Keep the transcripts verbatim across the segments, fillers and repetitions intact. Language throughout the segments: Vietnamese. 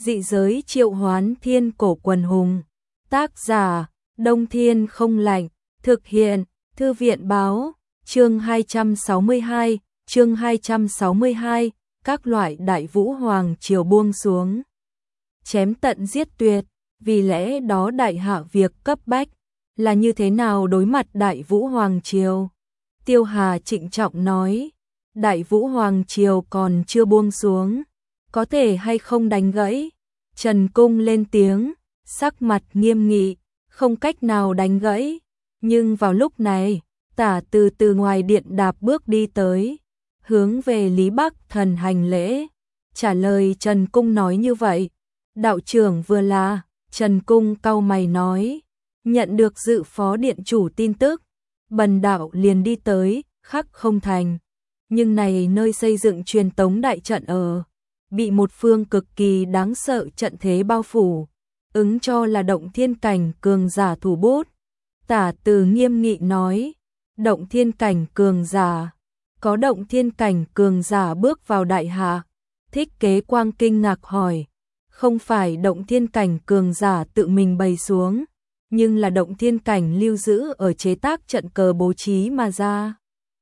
Dị giới triệu hoán thiên cổ quần hùng. Tác giả, Đông Thiên Không Lạnh. Thực hiện, Thư viện báo. Chương hai trăm sáu mươi hai, chương hai trăm sáu mươi hai, các loại đại vũ hoàng triều buông xuống. Chém tận giết tuyệt, vì lẽ đó đại hạ việc cấp bách là như thế nào đối mặt đại vũ hoàng triều. Tiêu Hà trịnh trọng nói, đại vũ hoàng triều còn chưa buông xuống, có thể hay không đánh gãy. Trần Cung lên tiếng, sắc mặt nghiêm nghị, không cách nào đánh gãy. Nhưng vào lúc này, Tả Từ từ ngoài điện đạp bước đi tới, hướng về Lý Bắc Thần hành lễ, trả lời Trần Cung nói như vậy. Đạo trưởng vừa là, Trần Cung cau mày nói, nhận được dự phó điện chủ tin tức, bần đạo liền đi tới, khắc không thành. Nhưng này nơi xây dựng truyền tống đại trận ở, bị một phương cực kỳ đáng sợ trận thế bao phủ, ứng cho là động thiên cảnh cường giả thủ bút. Tả Từ nghiêm nghị nói, động thiên cảnh cường giả, có động thiên cảnh cường giả bước vào đại hạ. Thích Kế Quang kinh ngạc hỏi, không phải động thiên cảnh cường giả tự mình bày xuống, nhưng là động thiên cảnh lưu giữ ở chế tác trận cờ bố trí mà ra.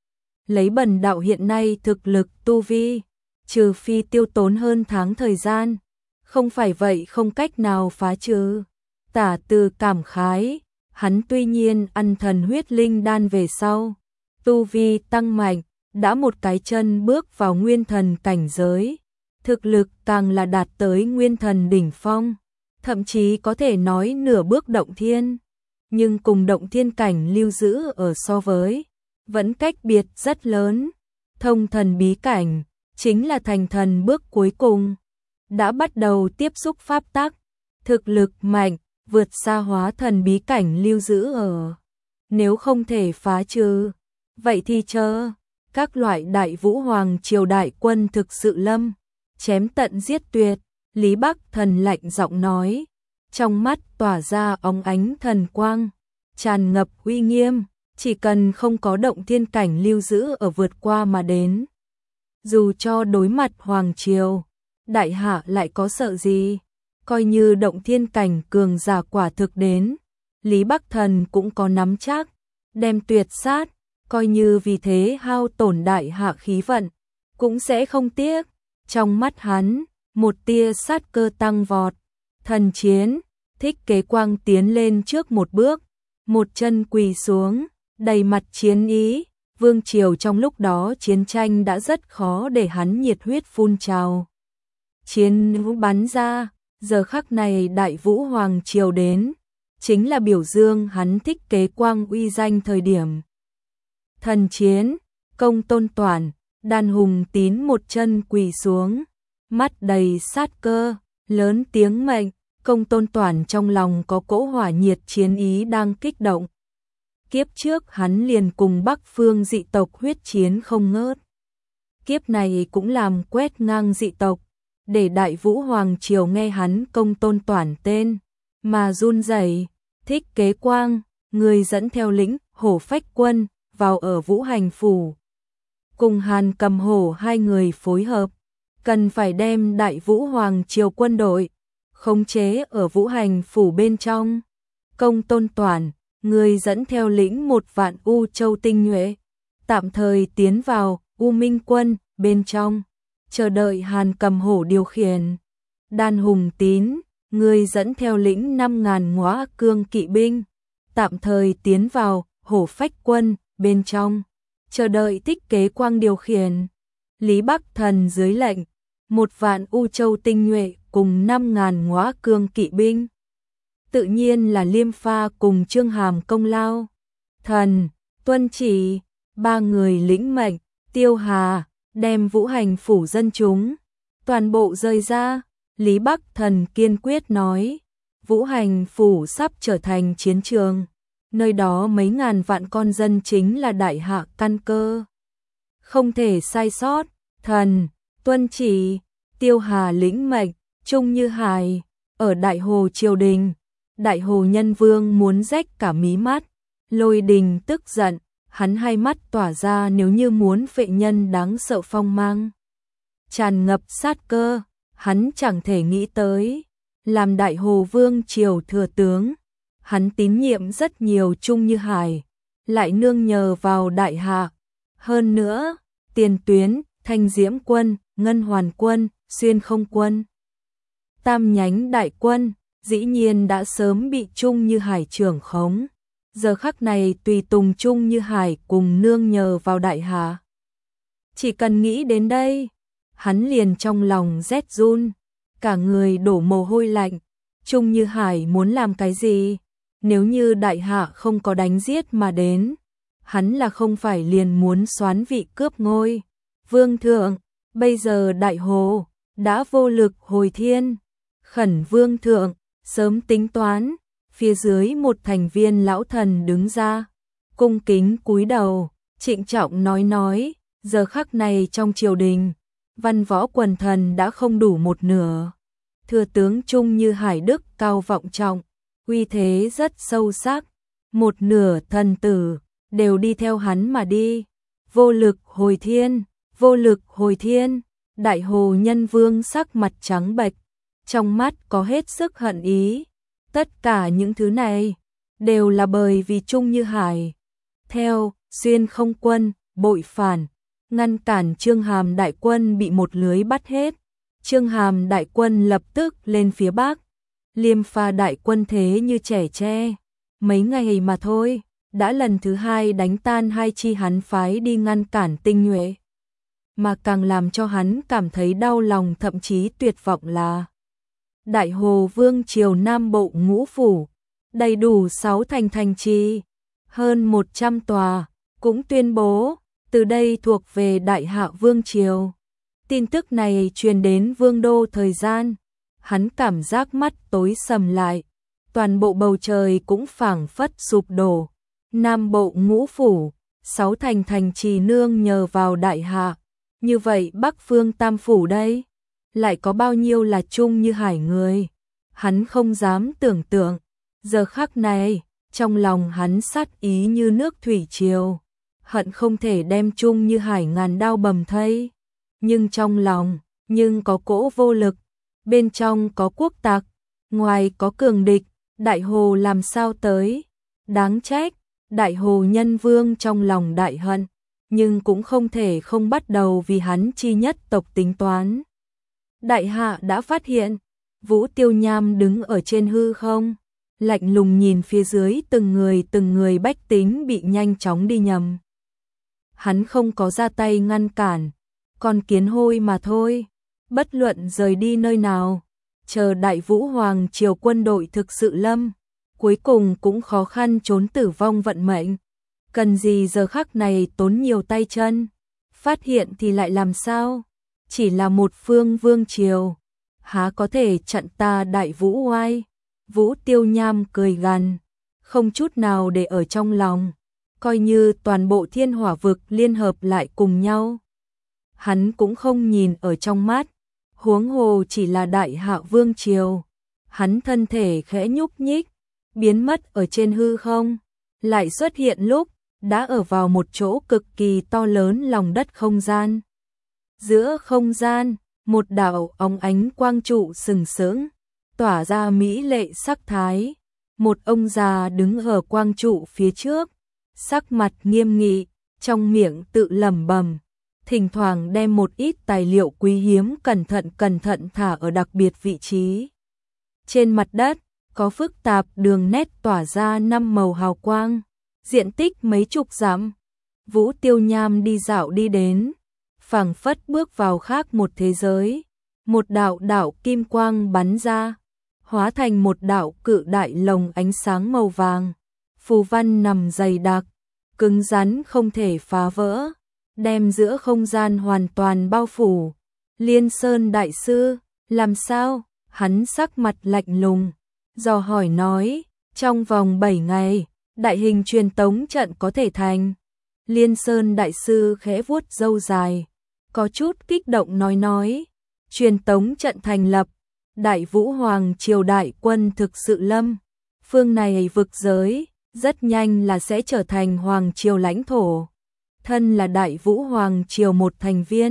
Lấy bần đạo hiện nay thực lực tu vi, trừ phi tiêu tốn hơn tháng thời gian, không phải vậy không cách nào phá trừ. Tả Từ cảm khái, hắn tuy nhiên ăn thần huyết linh đan về sau, tu vi tăng mạnh, đã một cái chân bước vào nguyên thần cảnh giới, thực lực càng là đạt tới nguyên thần đỉnh phong, thậm chí có thể nói nửa bước động thiên, nhưng cùng động thiên cảnh lưu giữ ở so với, vẫn cách biệt rất lớn. Thông thần bí cảnh, chính là thành thần bước cuối cùng, đã bắt đầu tiếp xúc pháp tắc, thực lực mạnh, vượt xa hóa thần bí cảnh lưu giữ ở. Nếu không thể phá trừ, vậy thì chờ, các loại đại vũ hoàng triều đại quân thực sự lâm, chém tận giết tuyệt. Lý Bắc Thần lạnh giọng nói, trong mắt tỏa ra óng ánh thần quang, tràn ngập uy nghiêm, chỉ cần không có động thiên cảnh lưu giữ ở vượt qua mà đến. Dù cho đối mặt hoàng triều, đại hạ lại có sợ gì, coi như động thiên cảnh cường giả quả thực đến, Lý Bắc Thần cũng có nắm chắc, đem tuyệt sát, coi như vì thế hao tổn đại hạ khí vận, cũng sẽ không tiếc. Trong mắt hắn, một tia sát cơ tăng vọt. Thần chiến, Thích Kế Quang tiến lên trước một bước, một chân quỳ xuống, đầy mặt chiến ý. Vương triều trong lúc đó chiến tranh đã rất khó để hắn nhiệt huyết phun trào. Chiến vũ bắn ra, giờ khắc này đại vũ hoàng triều đến, chính là biểu dương hắn Thích Kế Quang uy danh thời điểm. Thần chiến, Công Tôn Toản, Đan Hùng Tín một chân quỳ xuống, mắt đầy sát cơ, lớn tiếng mệnh. Công Tôn Toản trong lòng có cỗ hỏa nhiệt chiến ý đang kích động. Kiếp trước hắn liền cùng Bắc Phương dị tộc huyết chiến không ngớt. Kiếp này cũng làm quét ngang dị tộc, để đại vũ hoàng triều nghe hắn Công Tôn Toản tên mà run rẩy. Thích Kế Quang, người dẫn theo lĩnh Hổ Phách quân vào ở Vũ Hành phủ, cùng Hàn Cầm Hổ hai người phối hợp, cần phải đem đại vũ hoàng triều quân đội khống chế ở Vũ Hành phủ bên trong. Công Tôn Toản, người dẫn theo lĩnh một vạn U Châu tinh nhuệ, tạm thời tiến vào U Minh quân bên trong, chờ đợi Hàn Cầm Hổ điều khiển. Đan Hùng Tín, người dẫn theo lĩnh năm ngàn ngõa cương kỵ binh, tạm thời tiến vào Hổ Phách quân bên trong, chờ đợi Thích Kế Quang điều khiển. Lý Bắc Thần dưới lệnh, một vạn U Châu tinh nhuệ cùng năm ngàn ngõa cương kỵ binh, tự nhiên là Liêm Pha cùng Trương Hàm công lao. Thần, tuân chỉ, ba người lĩnh mệnh. Tiêu Hà, đem Vũ Hành phủ dân chúng toàn bộ rời ra. Lý Bắc Thần kiên quyết nói, Vũ Hành phủ sắp trở thành chiến trường, nơi đó mấy ngàn vạn con dân chính là đại hạ căn cơ, không thể sai sót. Thần, tuân chỉ. Tiêu Hà lĩnh mệnh, trung như hải. Ở Đại Hồ triều đình, Đại Hồ Nhân Vương muốn rách cả mí mắt, Lôi Đình tức giận, hắn hai mắt tỏa ra nếu như muốn phệ nhân đáng sợ phong mang, tràn ngập sát cơ. hắn chẳng thể nghĩ tới, làm Đại Hồ Vương triều thừa tướng, hắn tín nhiệm rất nhiều Trung Như Hải, lại nương nhờ vào đại hạ. Hơn nữa, tiền tuyến, Thanh Diễm quân, Ngân Hoàn quân, Xuyên Không quân, tam nhánh đại quân, dĩ nhiên đã sớm bị Trung Như Hải trưởng khống. Giờ khắc này tùy tùng Trung Như Hải cùng nương nhờ vào đại hạ. Chỉ cần nghĩ đến đây, hắn liền trong lòng rét run, cả người đổ mồ hôi lạnh. Trung Như Hải muốn làm cái gì? Nếu như đại hạ không có đánh giết mà đến, hắn là không phải liền muốn soán vị cướp ngôi. Vương thượng, bây giờ Đại Hồ đã vô lực hồi thiên, khẩn Vương thượng sớm tính toán. Phía dưới một thành viên lão thần đứng ra, cung kính cúi đầu, trịnh trọng nói nói, giờ khắc này trong triều đình, văn võ quần thần đã không đủ một nửa. Thừa tướng Trung Như Hải đức cao vọng trọng, uy thế rất sâu sắc, một nửa thần tử đều đi theo hắn mà đi. Vô lực hồi thiên, vô lực hồi thiên. Đại Hồ Nhân Vương sắc mặt trắng bệch, trong mắt có hết sức hận ý. Tất cả những thứ này đều là bởi vì Trung Như Hải. Theo Xuyên Không quân bội phản, ngăn cản Chương Hàm đại quân bị một lưới bắt hết. Chương Hàm đại quân lập tức lên phía bắc, Liêm Pha đại quân thế như trẻ tre, mấy ngày mà thôi, đã lần thứ hai đánh tan hai chi hắn phái đi ngăn cản tinh nhuệ. Mà càng làm cho hắn cảm thấy đau lòng thậm chí tuyệt vọng là Đại Hồ Vương triều Nam Bộ ngũ phủ, đầy đủ sáu thành thành trì, hơn một trăm tòa, cũng tuyên bố từ đây thuộc về Đại Hạ Vương triều. Tin tức này truyền đến Vương đô thời gian, hắn cảm giác mắt tối sầm lại, toàn bộ bầu trời cũng phảng phất sụp đổ. Nam Bộ ngũ phủ, sáu thành thành trì nương nhờ vào Đại Hạ, như vậy Bắc Phương tam phủ đây, lại có bao nhiêu là Trung Như Hải người? Hắn không dám tưởng tượng. Giờ khắc này, trong lòng hắn sát ý như nước thủy triều, hận không thể đem Trung Như Hải ngàn đao bầm thây. Nhưng trong lòng, nhưng có cỗ vô lực, bên trong có quốc tặc, ngoài có cường địch, Đại Hồ làm sao tới? Đáng trách, Đại Hồ Nhân Vương trong lòng đại hận, nhưng cũng không thể không bắt đầu vì hắn chi nhất tộc tính toán. Đại hạ đã phát hiện, Vũ Tiêu Nham đứng ở trên hư không, lạnh lùng nhìn phía dưới từng người từng người bách tính bị nhanh chóng đi nhầm. Hắn không có ra tay ngăn cản, còn kiến hôi mà thôi, bất luận rời đi nơi nào, chờ Đại Vũ Hoàng triều quân đội thực sự lâm, cuối cùng cũng khó khăn trốn tử vong vận mệnh. Cần gì giờ khắc này tốn nhiều tay chân, phát hiện thì lại làm sao? Chỉ là một phương vương triều, há có thể chặn ta Đại Vũ oai? Vũ Tiêu Nham cười gằn, không chút nào để ở trong lòng, coi như toàn bộ thiên hỏa vực liên hợp lại cùng nhau. Hắn cũng không nhìn ở trong mắt, huống hồ chỉ là Đại Hạ Vương triều. Hắn thân thể khẽ nhúc nhích, biến mất ở trên hư không, lại xuất hiện lúc đã ở vào một chỗ cực kỳ to lớn lòng đất không gian. Giữa không gian, một đạo óng ánh quang trụ sừng sững, tỏa ra mỹ lệ sắc thái. Một ông già đứng ở quang trụ phía trước, sắc mặt nghiêm nghị, trong miệng tự lẩm bẩm, thỉnh thoảng đem một ít tài liệu quý hiếm cẩn thận cẩn thận thả ở đặc biệt vị trí. Trên mặt đất, có phức tạp đường nét tỏa ra năm màu hào quang, diện tích mấy chục dặm. Vũ Tiêu Nham đi dạo đi đến, phảng phất bước vào khác một thế giới. Một đạo đạo kim quang bắn ra, hóa thành một đạo cự đại lồng ánh sáng màu vàng. Phù văn nằm dày đặc, cứng rắn không thể phá vỡ, đem giữa không gian hoàn toàn bao phủ. Liên Sơn đại sư, làm sao? Hắn sắc mặt lạnh lùng, dò hỏi nói, trong vòng bảy ngày, đại hình truyền tống trận có thể thành. Liên Sơn đại sư khẽ vuốt râu dài, có chút kích động nói nói, truyền tống trận thành lập, Đại Vũ Hoàng triều đại quân thực sự lâm, phương này vực giới, rất nhanh là sẽ trở thành Hoàng triều lãnh thổ. Thân là Đại Vũ Hoàng triều một thành viên,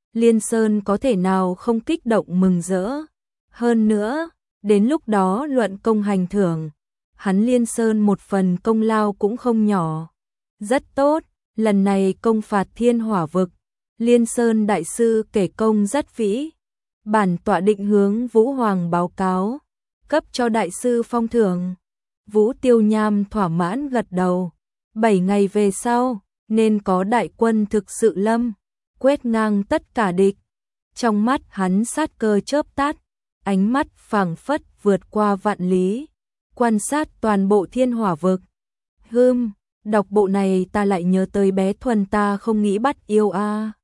Liên Sơn có thể nào không kích động mừng rỡ. Hơn nữa, đến lúc đó luận công hành thưởng, hắn Liên Sơn một phần công lao cũng không nhỏ. Rất tốt, lần này công phạt thiên hỏa vực, Liên Sơn đại sư kể công rất vĩ. Bản tọa định hướng Vũ Hoàng báo cáo, cấp cho đại sư phong thưởng. Vũ Tiêu Nham thỏa mãn gật đầu. Bảy ngày về sau, nên có đại quân thực sự lâm, quét ngang tất cả địch. Trong mắt hắn sát cơ chớp tắt, ánh mắt phảng phất vượt qua vạn lý, quan sát toàn bộ thiên hỏa vực. Hừm, đọc bộ này ta lại nhớ tới bé Thuần ta không nghĩ bắt yêu a. À.